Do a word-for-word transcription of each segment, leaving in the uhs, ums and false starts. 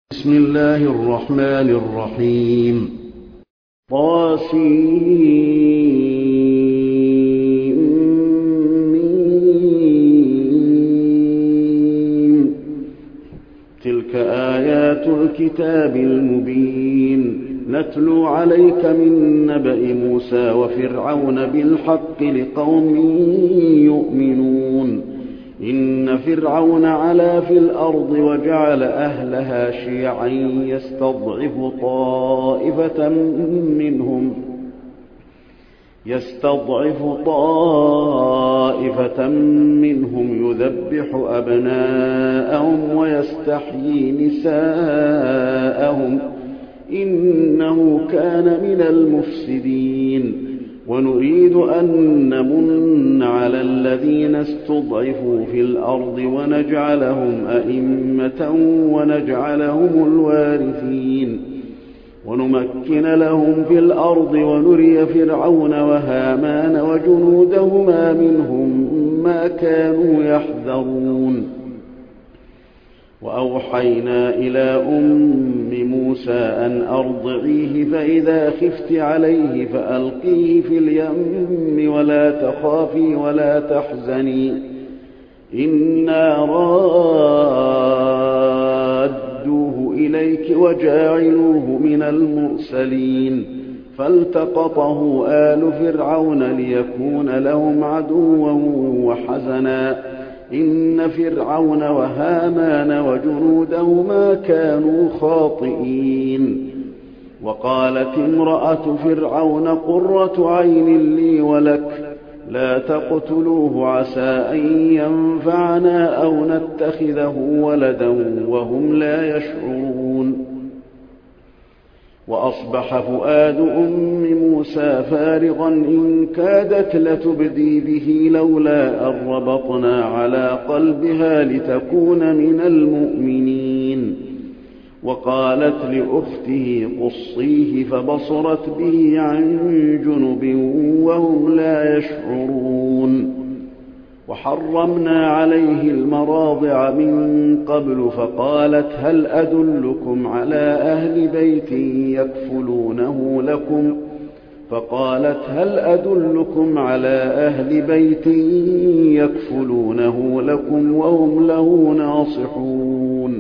بسم الله الرحمن الرحيم. طاسيم. تلك آيات الكتاب المبين نتلو عليك من نبأ موسى وفرعون بالحق لقوم يؤمنون. إن فرعون علا في الأرض وجعل أهلها شيعا يستضعف طائفة منهم يستضعف طائفة منهم يذبح أبناءهم ويستحيي نساءهم إنه كان من المفسدين. ونريد أن نمن على الذين استضعفوا في الأرض ونجعلهم أئمة ونجعلهم الوارثين ونمكن لهم في الأرض ونري فرعون وهامان وجنودهما منهم ما كانوا يحذرون. وأوحينا إلى أم موسى أن أرضعيه فإذا خفت عليه فألقيه في اليم ولا تخافي ولا تحزني إنا رادوه إليك وجاعلوه من المرسلين. فالتقطه آل فرعون ليكون لهم عدوا وحزنا إن فرعون وهامان وجنودهما كانوا خاطئين. وقالت امرأة فرعون قرة عين لي ولك لا تقتلوه عسى أن ينفعنا أو نتخذه ولدا وهم لا يشعرون. وأصبح فؤاد أم موسى فارغا إن كادت لتبدي به لولا أن ربطنا على قلبها لتكون من المؤمنين. وقالت لأخته قصيه فبصرت به عن جنب وهم لا يشعرون. وحرمنا عليه المراضع من قبل فقالت هل أدلكم على أهل بيت يكفلونه لكم فقالت هل أدلكم على أهل بيت يكفلونه لكم وهم له ناصحون.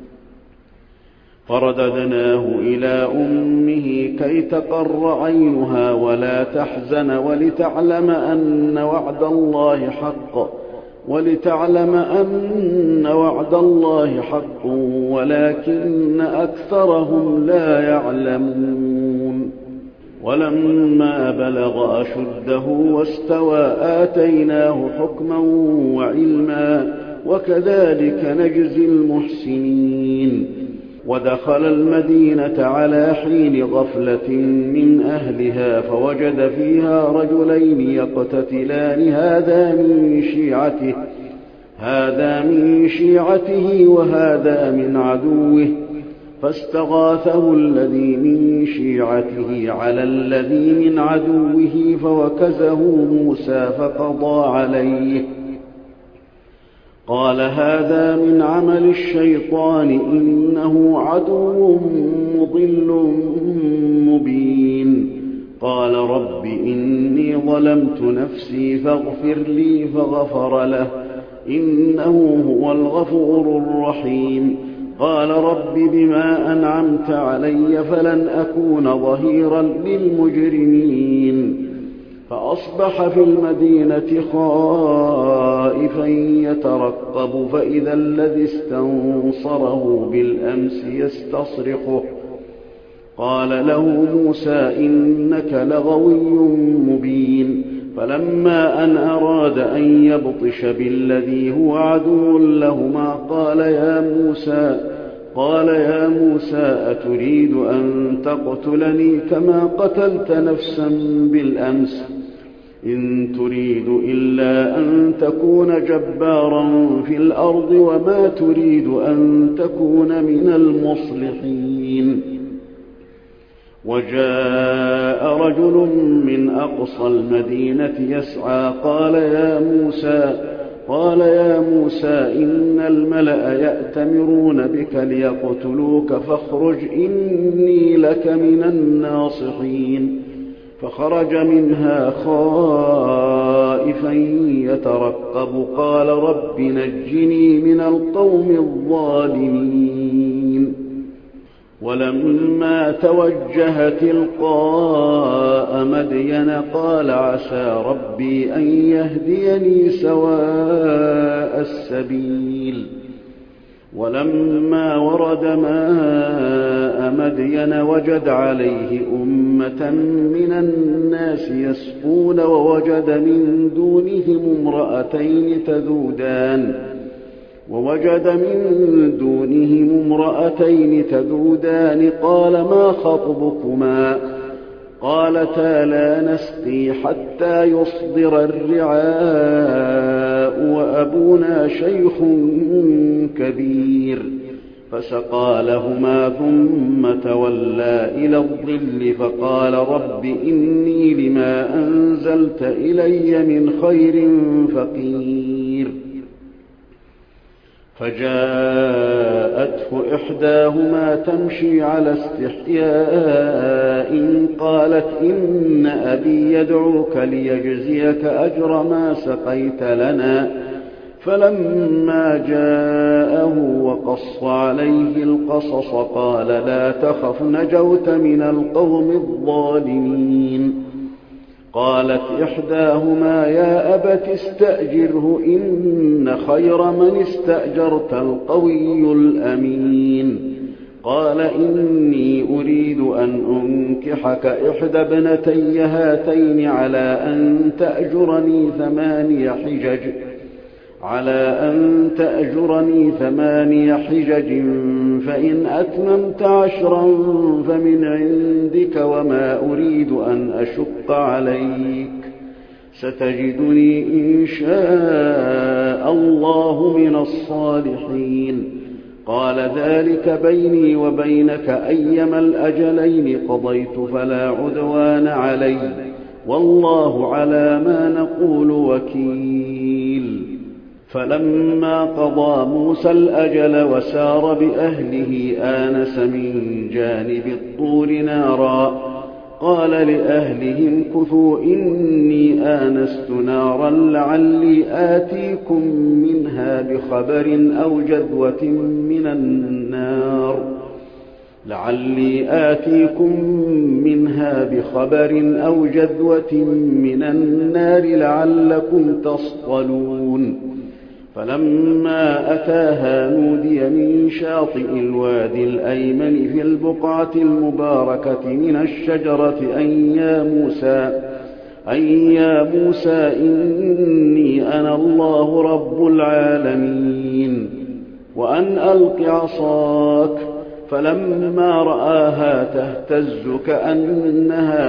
فرددناه إلى أمه كي تقر عينها ولا تحزن ولتعلم أن وعد الله حق ولتعلم أن وعد الله حق ولكن أكثرهم لا يعلمون. ولما بلغ أشده واستوى آتيناه حكما وعلما وكذلك نجزي المحسنين. ودخل المدينة على حين غفلة من أهلها فوجد فيها رجلين يقتتلان هذا من شيعته هذا من شيعته وهذا من عدوه فاستغاثه الذي من شيعته على الذي من عدوه فوكزه موسى فقضى عليه. قال هذا من عمل الشيطان إنه عدو مضل مبين. قال رب إني ظلمت نفسي فاغفر لي فغفر له إنه هو الغفور الرحيم. قال رب بما أنعمت علي فلن أكون ظهيرا للمجرمين. فأصبح في المدينة خائفا يترقب فإذا الذي استنصره بالأمس يستصرخه. قال له موسى إنك لغوي مبين. فلما أن أراد أن يبطش بالذي هو عدو لهما قال يا موسى قال يا موسى أتريد أن تقتلني كما قتلت نفسا بالأمس إن تريد إلا أن تكون جبارا في الأرض وما تريد أن تكون من المصلحين. وجاء رجل من أقصى المدينة يسعى قال يا موسى قال يا موسى إن الملأ يأتمرون بك ليقتلوك فاخرج إني لك من الناصحين فخرج منها خائفا يترقب قال رب نجني من القوم الظالمين ولما توجه تلقاء مدين قال عسى ربي أن يهديني سواء السبيل ولما ورد ماء مدين وجد عليه أمة من الناس يسقون ووجد من دونهم امرأتين تذودان ووجد من دونهم امرأتين تذودان قال ما خطبكما قالتا لا نسقي حتى يصدر الرعاء وأبونا شيخ كبير فسقى لهما ثم تولى إلى الظل فقال رب إني لما أنزلت إلي من خير فقير فجاءته إحداهما تمشي على استحياء قالت إن أبي يدعوك ليجزيك أجر ما سقيت لنا فلما جاءه وقص عليه القصص قال لا تخف نجوت من القوم الظالمين قالت إحداهما يا أبت استأجره إن خير من استأجرت القوي الأمين قال إني أريد أن أنكحك إحدى ابنتي هاتين على أن تأجرني ثماني حجج على أن تأجرني ثماني حجج فإن أتممت عشرا فمن عندك وما أريد أن أشق عليك ستجدني إن شاء الله من الصالحين قال ذلك بيني وبينك أيما الأجلين قضيت فلا عدوان علي والله على ما نقول وكيل فلما قضى موسى الأجل وسار بأهله آنس من جانب الطور نارا قال لأهلهم كثوا إني آنست نارا لعلي آتيكم منها بخبر أو جذوة من النار لعلي آتيكم منها بخبر أو جذوة من النار لعلكم تصطلون فلما أتاها نودي من شاطئ الوادي الأيمن في البقعة المباركة من الشجرة أن يا موسى أن يا موسى إني أنا الله رب العالمين وأن ألق عصاك فلما رآها تهتز كأنها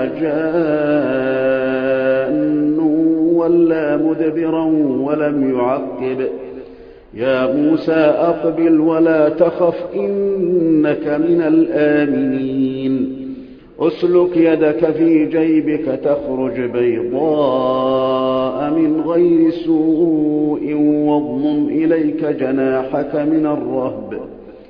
جان ولا مدبرا ولم يعقب يا موسى أقبل ولا تخف إنك من الآمنين أسلك يدك في جيبك تخرج بيضاء من غير سوء واضمم إليك جناحك من الرهب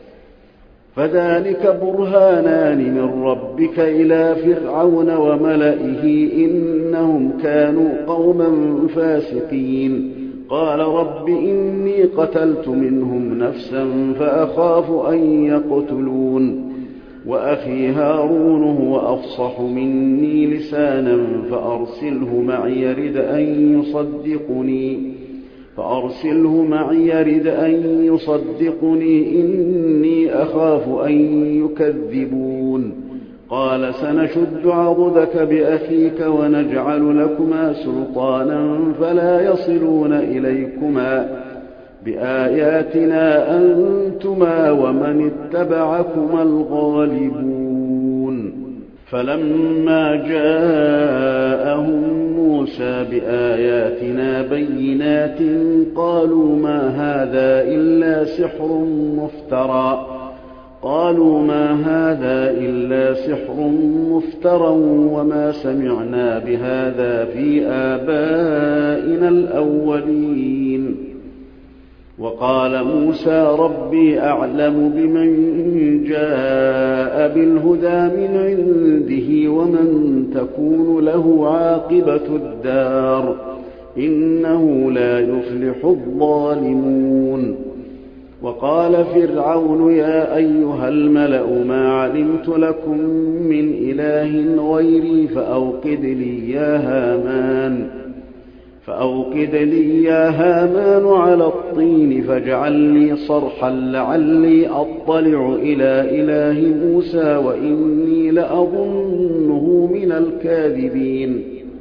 فذلك برهانان من ربك إلى فرعون وملئه إنهم كانوا قوما فاسقين قال رب إني قتلت منهم نفسا فأخاف أن يقتلون وأخي هارون هو أفصح مني لسانا فأرسله معي يرد أن يصدقني فأرسله معي يرد أن يصدقني إني أخاف أن يكذبون قال سنشد عضدك بأخيك ونجعل لكما سلطانا فلا يصلون إليكما بآياتنا أنتما ومن اتبعكما الغالبون فلما جاءهم موسى بآياتنا بينات قالوا ما هذا إلا سحر مفترى قالوا ما هذا إلا سحر مفترى وما سمعنا بهذا في آبائنا الأولين وقال موسى ربي أعلم بمن جاء بالهدى من عنده ومن تكون له عاقبة الدار إنه لا يفلح الظالمون. وقال فرعون يا أيها الملأ ما علمت لكم من إله غيري فأوقد لي يا هامان فأوقد لي يا هامان على الطين فاجعل لي صرحا لعلي أطلع إلى إله موسى وإني لأظنه من الكاذبين.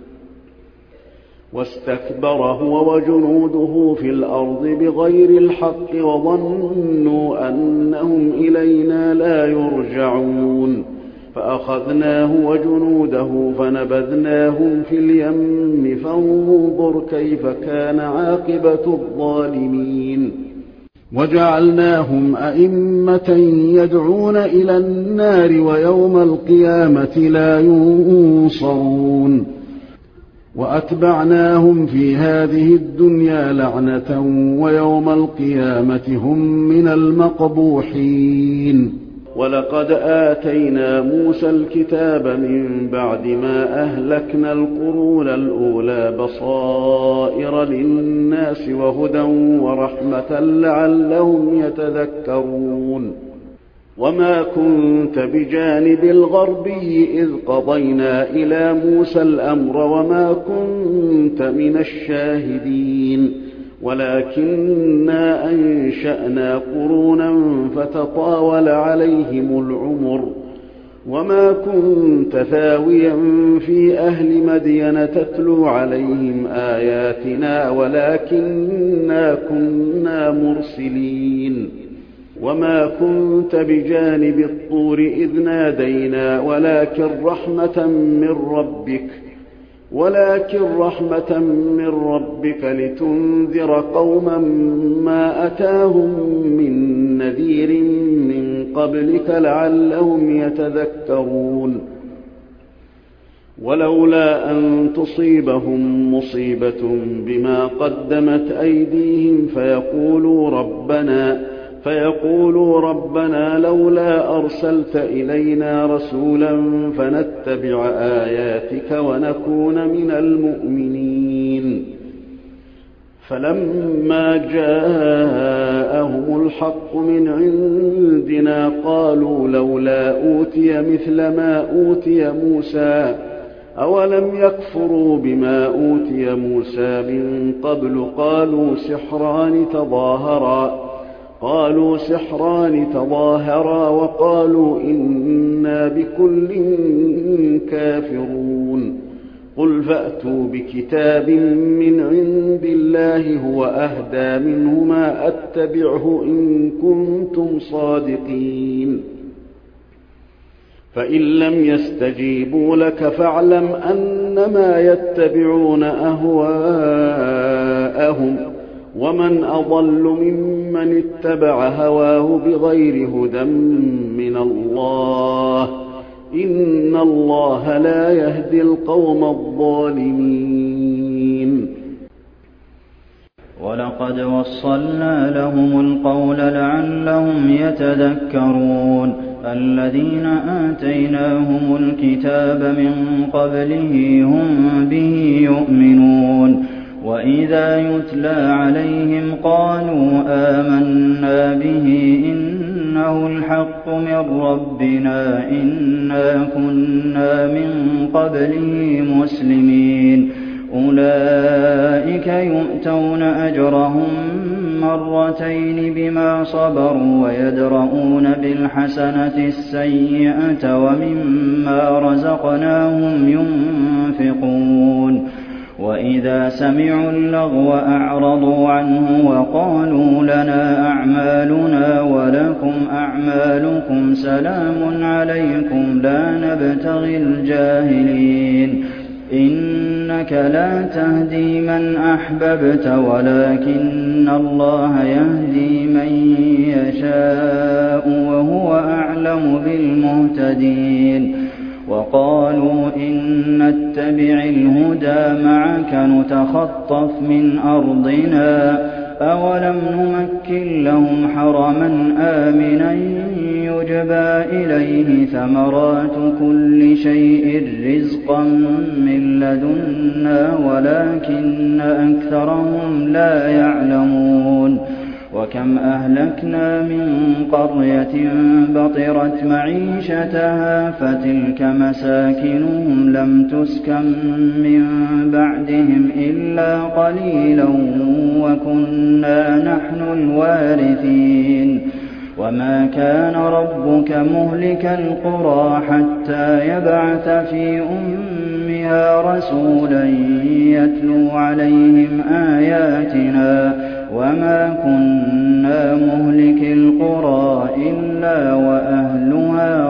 واستكبر هو وجنوده في الأرض بغير الحق وظنوا أنهم إلينا لا يرجعون فأخذناه وجنوده فنبذناهم في اليم فانظر كيف كان عاقبة الظالمين. وجعلناهم أئمة يدعون إلى النار ويوم القيامة لا ينصرون. وأتبعناهم في هذه الدنيا لعنة ويوم القيامة هم من المقبوحين. ولقد آتينا موسى الكتاب من بعد ما أهلكنا القرون الأولى بصائر للناس وهدى ورحمة لعلهم يتذكرون. وما كنت بجانب الغربي إذ قضينا إلى موسى الأمر وما كنت من الشاهدين ولكننا أنشأنا قرونا فتطاول عليهم العمر وما كنت ثاويا في أهل مدين تتلو عليهم آياتنا ولكننا كنا مرسلين. وما كنت بجانب الطور إذ نادينا ولكن رحمة من ربك ولكن رحمة من ربك لتنذر قوما ما أتاهم من نذير من قبلك لعلهم يتذكرون. ولولا أن تصيبهم مصيبة بما قدمت أيديهم فيقولوا ربنا فيقولوا ربنا لولا أرسلت إلينا رسولا فنتبع آياتك ونكون من المؤمنين. فلما جاءهم الحق من عندنا قالوا لولا أوتي مثل ما أوتي موسى أولم يكفروا بما أوتي موسى من قبل قالوا سحران تظاهرا قالوا سحران تظاهرا وقالوا إنا بكل كافرون. قل فأتوا بكتاب من عند الله هو أهدى منهما أتبعه إن كنتم صادقين. فإن لم يستجيبوا لك فاعلم أنما يتبعون أهواءهم ومن أضل ممن اتبع هواه بغير هدى من الله إن الله لا يهدي القوم الظالمين. ولقد وصلنا لهم القول لعلهم يتذكرون. الذين آتيناهم الكتاب من قبله هم به يؤمنون. وإذا يتلى عليهم قالوا آمنا به إنه الحق من ربنا إنا كنا من قبله مسلمين. أولئك يؤتون أجرهم مرتين بما صبروا ويدرؤون بالحسنة السيئة ومما رزقناهم ينفقون. وإذا سمعوا اللغو أعرضوا عنه وقالوا لنا أعمالنا ولكم أعمالكم سلام عليكم لا نبتغي الجاهلين. إنك لا تهدي من أحببت ولكن الله يهدي من يشاء وهو أعلم بالمهتدين. وقالوا إن نتبع الهدى معك نتخطف من أرضنا أَوَلَمْ نُمَكِّن لَّهُمْ حَرَمًا آمِنًا يُجْبَىٰ إِلَيْهِ ثَمَرَاتُ كُلِّ شَيْءٍ رِّزْقًا مِّن لَّدُنَّا وَلَٰكِنَّ أَكْثَرَهُمْ لَا يَعْلَمُونَ وَكَمْ أَهْلَكْنَا مِن قَرْيَةٍ بَطِرَتْ مَعِيشَتَهَا فَتِلْكَ مَسَاكِنُهُمْ لَمْ تُسْكَن مِّن بَعْدِهِمْ إِلَّا قَلِيلًا وَكُنَّا نَحْنُ الْوَارِثِينَ وَمَا كَانَ رَبُّكَ مُهْلِكَ الْقُرَىٰ حَتَّىٰ يَبْعَثَ فِي أُمِّهَا رَسُولًا يَتْلُو عَلَيْهِمْ آيَاتِنَا وَمَا كُنَّا مُهْلِكِي الْقُرَىٰ إِلَّا وَأَهْلُهَا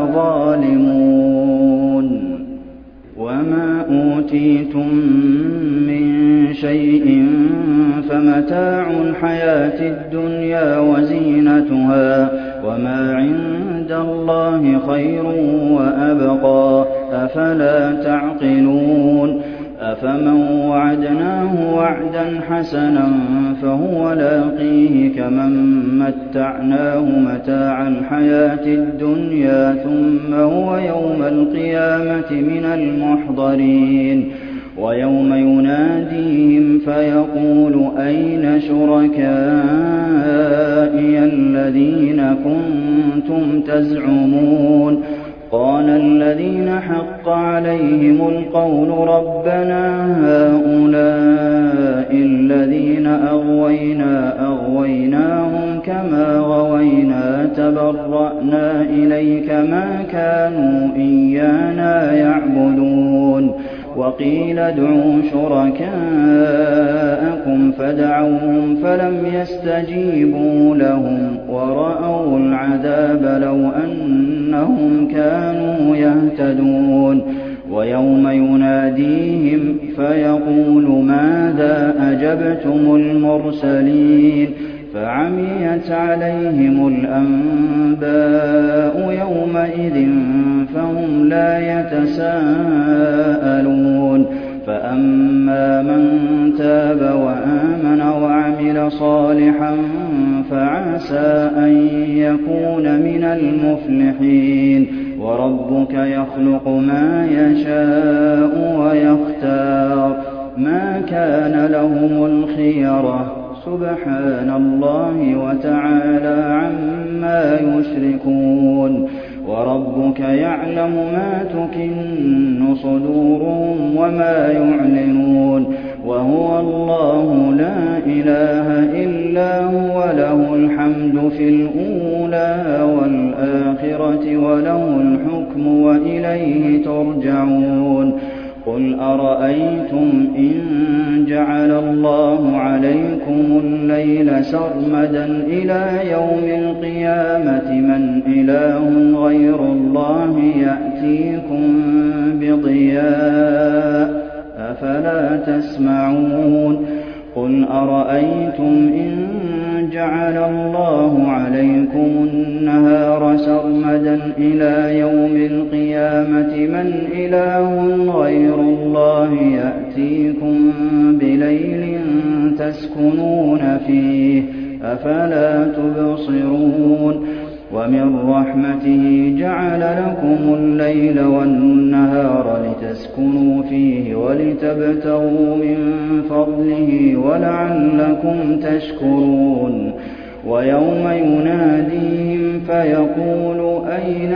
ظَالِمُونَ وَمَا أُوتِيتُم مِّن شَيْءٍ فَمَتَاعُ الْحَيَاةِ الدُّنْيَا وَزِينَتُهَا ۚ وَمَا عِندَ اللَّهِ خَيْرٌ وَأَبْقَىٰ ۚ أَفَلَا تَعْقِلُونَ أَفَمَن وَعَدْنَاهُ وَعْدًا حَسَنًا فَهُوَ لَاقِيهِ كَمَن مَّتَّعْنَاهُ مَتَاعَ الْحَيَاةِ الدُّنْيَا ثُمَّ هُوَ يَوْمَ الْقِيَامَةِ مِنَ الْمُحْضَرِينَ وَيَوْمَ يُنَادِيهِمْ فَيَقُولُ أَيْنَ شُرَكَائِيَ الَّذِينَ كُنتُمْ تَزْعُمُونَ قَالَ الَّذِينَ حَقَّ عَلَيْهِمُ الْقَوْلُ رَبَّنَا هَٰؤُلَاءِ الَّذِينَ أَغْوَيْنَا أَغْوَيْنَاهُمْ كَمَا غَوَيْنَا تَبَرَّأْنَا إِلَيْكَ مَا كَانُوا إِيَّانَا يَعْبُدُونَ وَقِيلَ ادْعُوا شُرَكَاءَكُمْ فَدَعَوْهُمْ فَلَمْ يَسْتَجِيبُوا لَهُمْ وَرَأَوُا الْعَذَابَ لَوْ أَنَّهُمْ كَانُوا يَهْتَدُونَ وَيَوْمَ يُنَادِيهِمْ فَيَقُولُ مَاذَا أَجَبْتُمُ الْمُرْسَلِينَ فَعَمِيَتْ عَلَيْهِمُ الْأَنبَاءُ يَوْمَئِذٍ فَهُمْ لَا يَتَسَاءَلُونَ فَأَمَّا مَن تَابَ وَآمَنَ وَعَمِلَ صَالِحًا فَعَسَىٰ أَن يَكُونَ مِنَ الْمُفْلِحِينَ وَرَبُّكَ يَخْلُقُ مَا يَشَاءُ وَيَخْتَارُ مَا كَانَ لَهُمُ الْخِيَرَةُ سُبْحَانَ اللَّهِ وَتَعَالَىٰ عَمَّا يُشْرِكُونَ وَرَبُّكَ يَعْلَمُ مَا تُكِنُّ صُدُورُهُمْ وَمَا يُعْلِنُونَ وَهُوَ اللَّهُ لَا إِلَٰهَ إِلَّا هُوَ لَهُ الْحَمْدُ فِي الْأُولَىٰ وَالْآخِرَةِ وَلَهُ الْحُكْمُ وَإِلَيْهِ تُرْجَعُونَ قُلْ أَرَأَيْتُمْ إِن جَعَلَ اللَّهُ عَلَيْكُمُ اللَّيْلَ سَرْمَدًا إِلَىٰ يَوْمِ الْقِيَامَةِ مَنْ إِلَٰهٌ غَيْرُ اللَّهِ يَأْتِيكُم بِضِيَاءٍ ۖ أَفَلَا تَسْمَعُونَ قُلْ أَرَأَيْتُمْ إِن جَعَلَ اللَّهُ عَلَيْكُمُ النَّهَارَ سَرْمَدًا إِلَىٰ يَوْمِ الْقِيَامَةِ مَنْ إِلَٰهٌ غَيْرُ اللَّهِ يَأْتِيكُم بِلَيْلٍ تَسْكُنُونَ فِيهِ ۖ أَفَلَا تُبْصِرُونَ وَمِن رَّحْمَتِهِ جَعَلَ لَكُمُ اللَّيْلَ وَالنَّهَارَ لِتَسْكُنُوا فِيهِ وَلِتَبْتَغُوا مِن فَضْلِهِ وَلَعَلَّكُمْ تَشْكُرُونَ وَيَوْمَ يُنَادِيهِمْ فَيَقُولُ أَيْنَ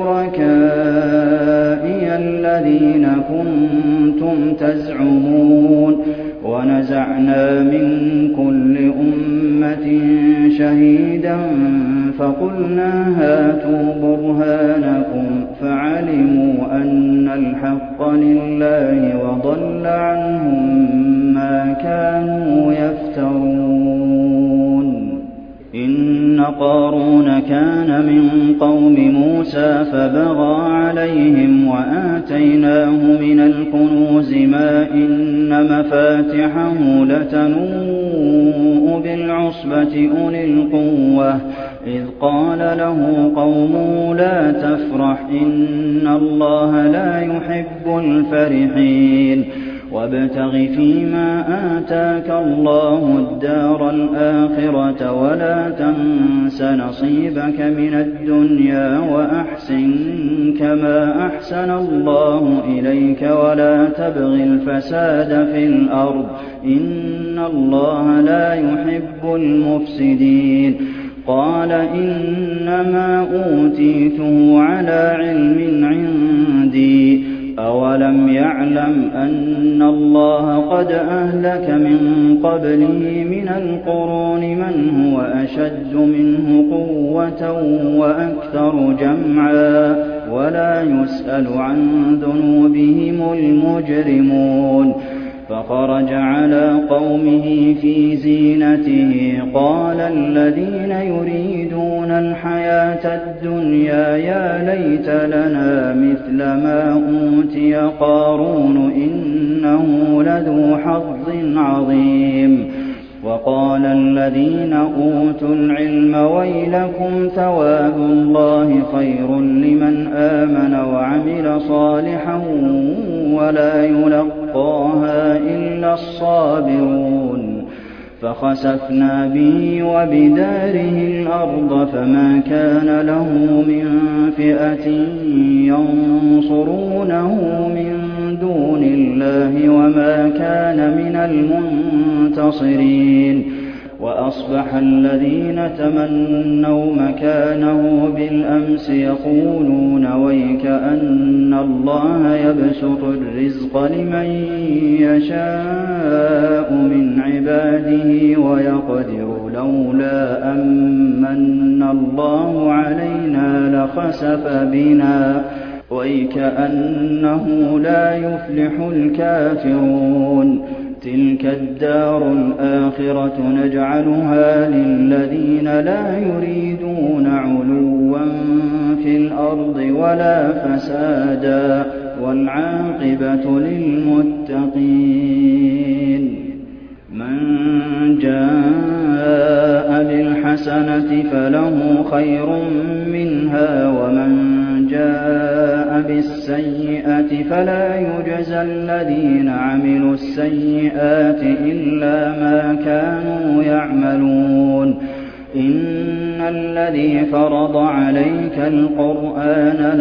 شُرَكَائِيَ الَّذِينَ كُنتُمْ تَزْعُمُونَ وَنَزَعْنَا مِن كُلِّ أُمَّةٍ شَهِيدًا فَقُلْنَا هَاتُوا بُرْهَانَكُمْ فَعَلِمُوا أَنَّ الْحَقَّ لِلَّهِ وَضَلَّ عَنْهُم مَّا كَانُوا يَفْتَرُونَ إِنَّ قَارُونَ كَانَ مِن قَوْمِ مُوسَىٰ فَبَغَىٰ عَلَيْهِمْ وَآتَيْنَاهُ مِنَ الْكُنُوزِ مَا إِنَّ مَفَاتِحَهُ لَتَنُوءُ بِالْعُصْبَةِ أُولِي الْقُوَّةِ إِذْ قَالَ لَهُ قَوْمُهُ لَا تَفْرَحْ إِنَّ اللَّهَ لَا يُحِبُّ الْفَرِحِينَ وابتغ فيما آتاك الله الدار الآخرة ولا تنس نصيبك من الدنيا وأحسن كما أحسن الله إليك ولا تبغ الفساد في الأرض إن الله لا يحب المفسدين قال إنما أوتيته على علم عندي أولم يعلم أن الله قد أهلك من قبله من القرون من هو أشد منه قوة وأكثر جمعا ولا يسأل عن ذنوبهم المجرمون فخرج على قومه في زينته قال الذين يريدون الحياة الدنيا يا ليت لنا مثل ما أوتي قارون إنه لذو حظ عظيم وقال الذين أوتوا العلم ويلكم ثواب الله خير لمن آمن وعمل صالحا ولا يلقاها إلا الصابرون فخسفنا به وبداره الأرض فما كان له من فئة ينصرونه من دون الله وما كان من المنتصرين وأصبح الذين تمنوا مكانه بالأمس يقولون ويك أن الله يبسط الرزق لمن يشاء من عباده ويقدر لولا أمن الله علينا لخسف بنا ويك أنه لا يفلح الكافرون تلك الدار الآخرة نجعلها للذين لا يريدون علوا في الأرض ولا فسادا والعاقبة للمتقين من جاء بالحسنة فله خير منها ومن جاء بالسيئة فلا يجزى الذين عملوا السيئات إلا ما كانوا يعملون إن الذي فرض عليك القرآن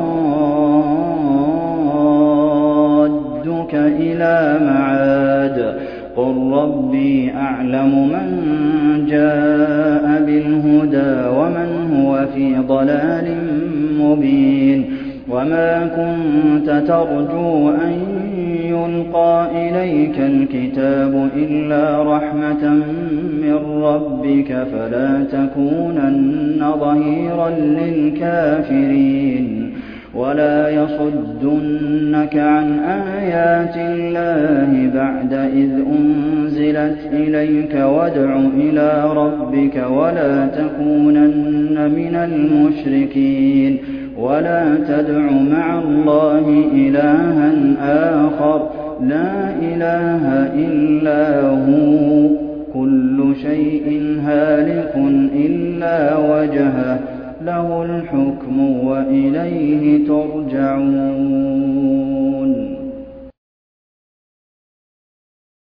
لرادك إلى معاد قل ربي أعلم من جاء بالهدى ومن هو في ضلال مبين وما كنت ترجو أن يلقى إليك الكتاب إلا رحمة من ربك فلا تكونن ظهيرا للكافرين ولا يصدنك عن آيات الله بعد إذ أنزلت إليك وادع إلى ربك ولا تكونن من المشركين ولا تدع مع الله إلها آخر لا إله إلا هو كل شيء هالك إلا وجهه له الحكم وإليه ترجعون